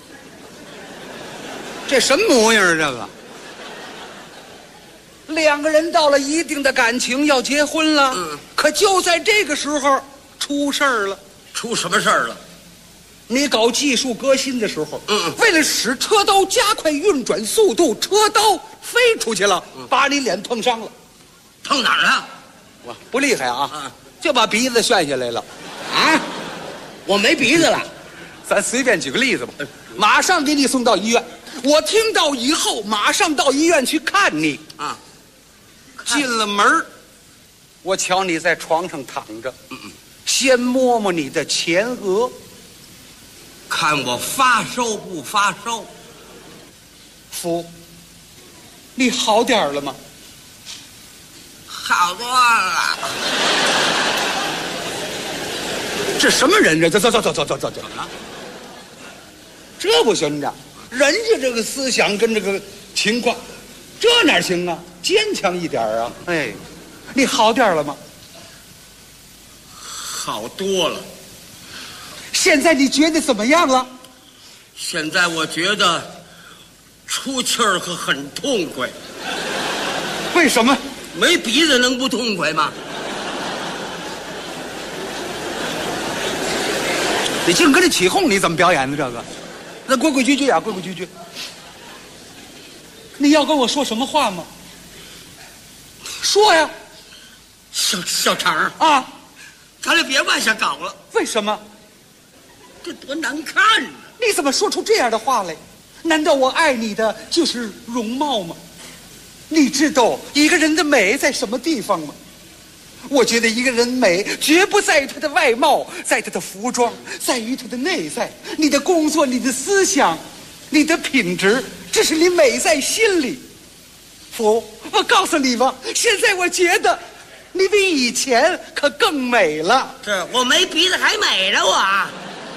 这什么模样啊？这个两个人到了一定的感情要结婚了，可就在这个时候出事儿了。
出什么事儿了？
你搞技术革新的时候，为了使车刀加快运转速度，车刀飞出去了，把你脸碰伤了。
碰哪儿了？
我不厉害啊，就把鼻子炫下来了。
啊，我没鼻子了。
咱随便举个例子吧，马上给你送到医院。我听到以后，马上到医院去看你啊。进了门，我瞧你在床上躺着，先摸摸你的前额，
看我发烧不发烧。
福，你好点了吗？
好多了。
这什么人？走，怎么了？这不行的，人家这个思想跟这个情况，这哪行啊？坚强一点啊！哎，你好点了吗？
好多了。
现在你觉得怎么样了？
现在我觉得出气儿可很痛快。
为什么？
没鼻子能不痛快吗？
你净跟着起哄，你怎么表演的这个？那规规矩矩啊，规规矩矩。你要跟我说什么话吗？说呀。
小常
啊，
咱俩别往下搞了。
为什么？
这多难看啊！
你怎么说出这样的话来？难道我爱你的就是容貌吗？你知道一个人的美在什么地方吗？我觉得一个人美绝不在于他的外貌，在他的服装，在于他的内在。你的工作，你的思想，你的品质，这是你美在心里。福，我告诉你吧，现在我觉得你比以前可更美了。
这我没鼻子还美呢，我。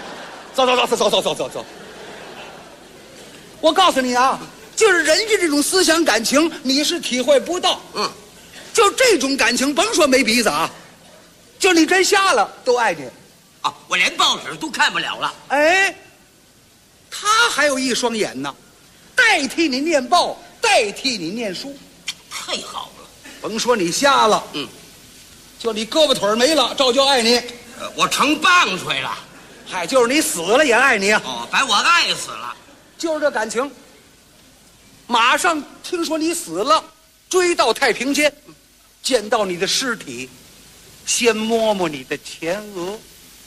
走。我告诉你啊，就是人家这种思想感情，你是体会不到。就这种感情，甭说没鼻子啊，就你真瞎了都爱你。
啊，我连报纸都看不了了。
哎，他还有一双眼呢，代替你念报，代替你念书，
太好了。
甭说你瞎了，就你胳膊腿没了，照旧爱你。
我成棒槌了。
嗨，就是你死了也爱你啊。
哦，把我爱死了。
就是这感情。马上听说你死了，追到太平间，见到你的尸体，先摸摸你的前额，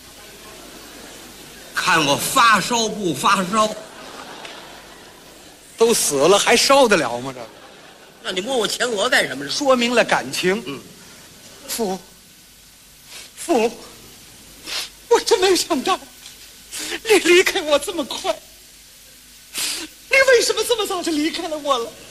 看我发烧不发烧。
都死了还烧得了吗？这
那你摸我前额干什么？
说明了感情。父，我真没想到你离开我这么快。你为什么这么早就离开了我了？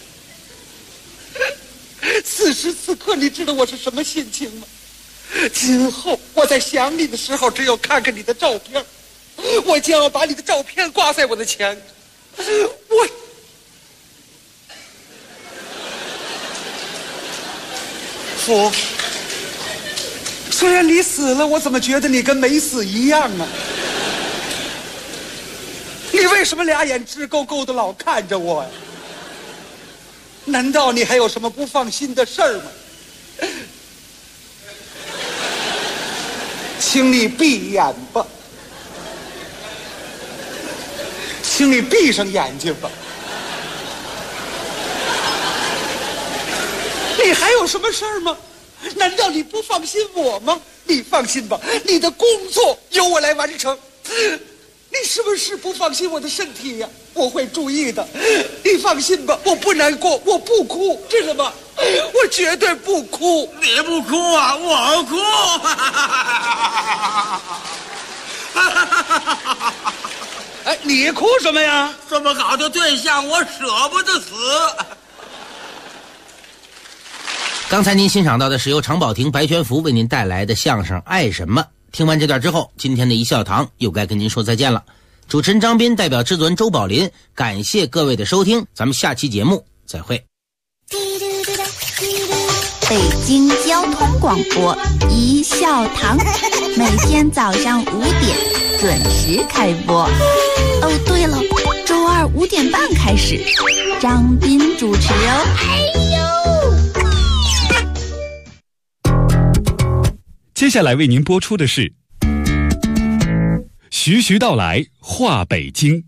此时此刻，你知道我是什么心情吗？今后我在想你的时候，只有看看你的照片，我将要把你的照片挂在我的墙上。父，虽然你死了，我怎么觉得你跟没死一样啊？你为什么俩眼直勾勾的老看着我呀？难道你还有什么不放心的事儿吗？请你闭眼吧，请你闭上眼睛吧。你还有什么事儿吗？难道你不放心我吗？你放心吧，你的工作由我来完成。你是不是不放心我的身体呀？我会注意的。你放心吧，我不难过，我不哭，知道吗？我绝对不哭。
你不哭啊，我哭。
哎，你哭什么呀？
这么好的对象，我舍不得死。
刚才您欣赏到的是由常宝霆、白全福为您带来的相声《爱什么》。听完这段之后，今天的一笑堂又该跟您说再见了。主持人张斌代表制作人周宝林，感谢各位的收听，咱们下期节目再会。
北京交通广播一笑堂，每天早上5点准时开播。哦，对了，周二5点半开始，张斌主持哦。
接下来为您播出的是徐徐道来话北京。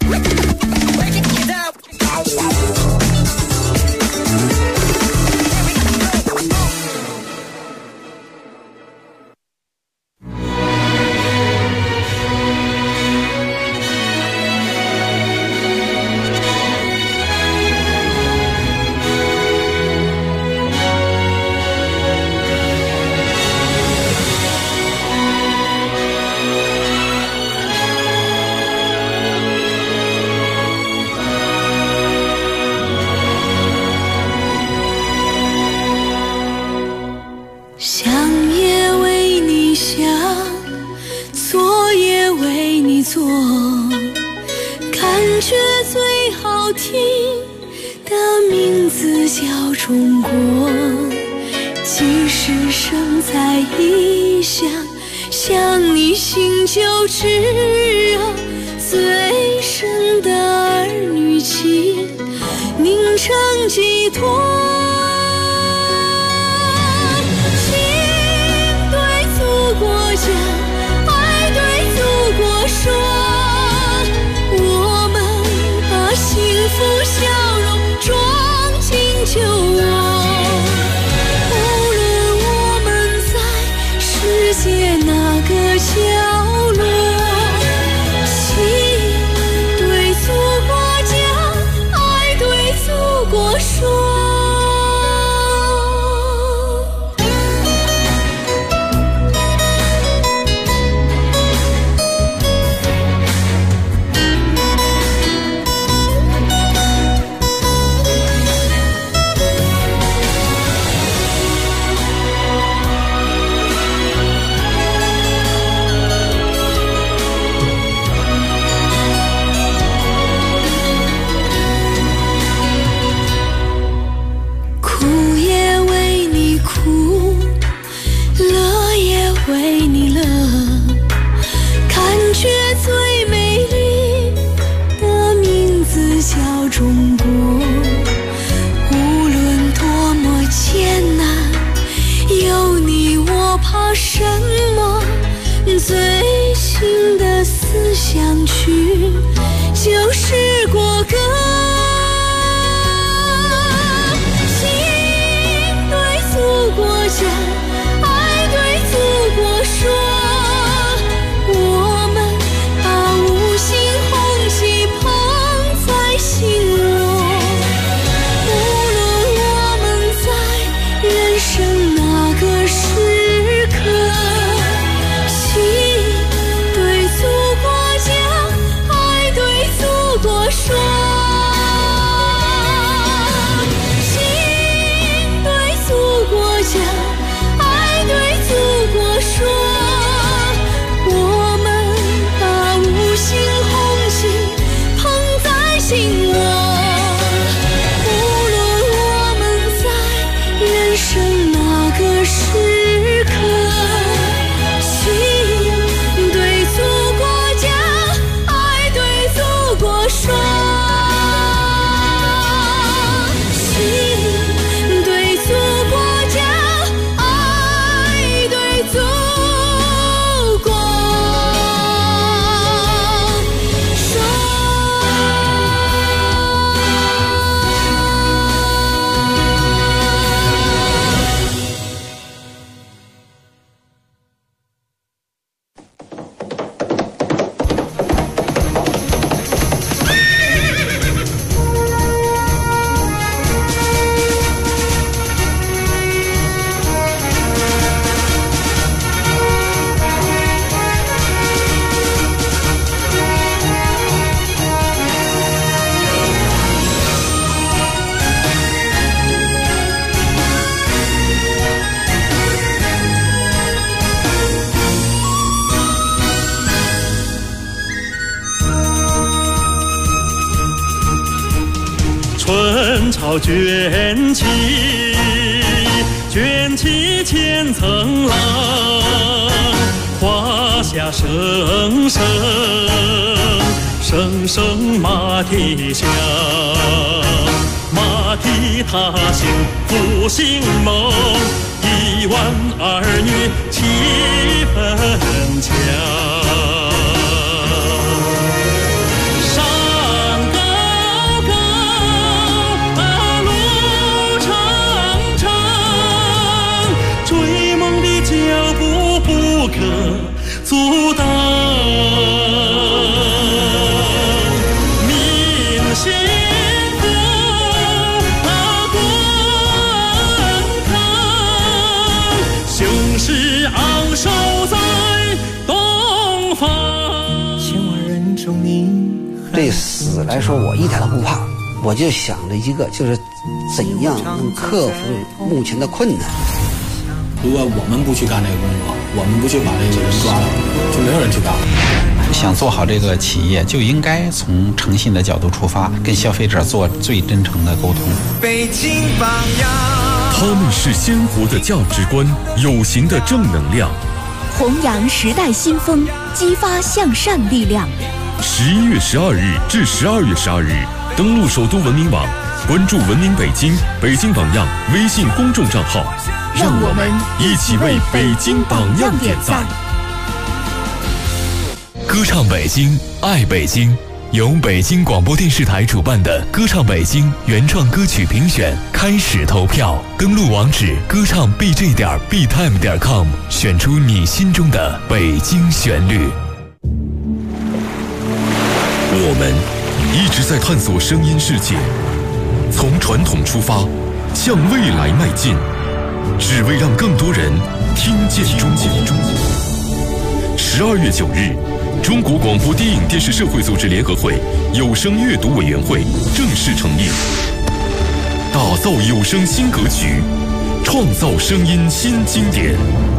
中国，即使生在异乡，想你心就炙热，最深的儿女情凝成寄托。心对祖国讲，爱对祖国说，我们把幸福笑容装进酒窝。无论我们在世界哪个角落，心对祖国讲，爱对祖国说。什么最新的思想曲就是国歌，心对祖国讲，爱对祖国说，我们把五星红旗捧在心窝。无论我们在人生哪个时刻，心对祖国讲，爱对祖国
人潮卷起，卷起千层浪，华夏声声，声声马蹄响，马蹄踏行复兴梦，1万儿女气氛强。阻挡民幸福滚烫，雄狮昂首在东方。
对死来说，我一点都不怕，我就想着一个，就是怎样能克服目前的困难。
如果我们不去干这个工作，我们不去把这个人抓了，就没有人去干了。
想做好这个企业，就应该从诚信的角度出发，跟消费者做最真诚的沟通。
北京榜样，
他们是鲜活的价值观，有形的正能量，
弘扬时代新风，激发向善力量。
11月12日至12月12日，登录首都文明网，关注文明北京、北京榜样微信公众账号，
让我们一起为北京榜样点赞。
歌唱北京，爱北京，由北京广播电视台主办的歌唱北京原创歌曲评选开始投票，登录网址歌唱 bj.btime.com， 选出你心中的北京旋律。
我们一直在探索声音世界，从传统出发，向未来迈进，只为让更多人听见中国。12月9日，中国广播电影电视社会组织联合会有声阅读委员会正式成立，打造有声新格局，创造声音新经典。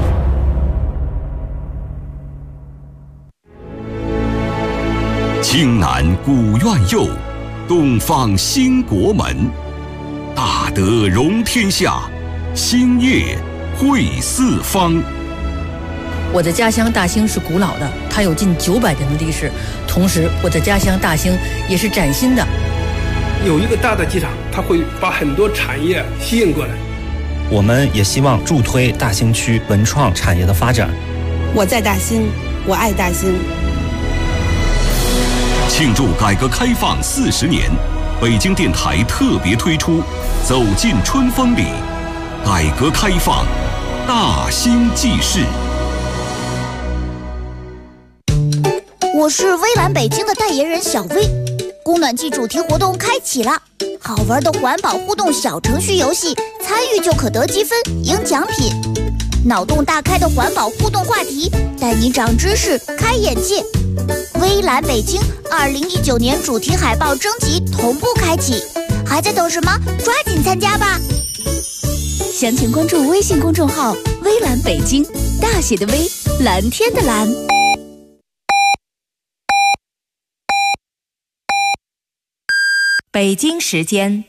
京南古院右，东方兴国门，大德容天下，兴业惠四方。
我的家乡大兴是古老的，它有近900年的历史。同时，我的家乡大兴也是崭新的。
有一个大的机场，它会把很多产业吸引过来。
我们也希望助推大兴区文创产业的发展。
我在大兴，我爱大兴。
庆祝改革开放40年，北京电台特别推出《走进春风里》，改革开放大兴记事。
我是微蓝北京的代言人小薇，供暖季主题活动开启了，好玩的环保互动小程序游戏，参与就可得积分赢奖品。脑洞大开的环保互动话题，带你长知识开眼界。微蓝北京2019年主题海报征集同步开启，还在等什么？抓紧参加吧！
详情关注微信公众号“微蓝北京”，大写的微，蓝天的蓝。北京时间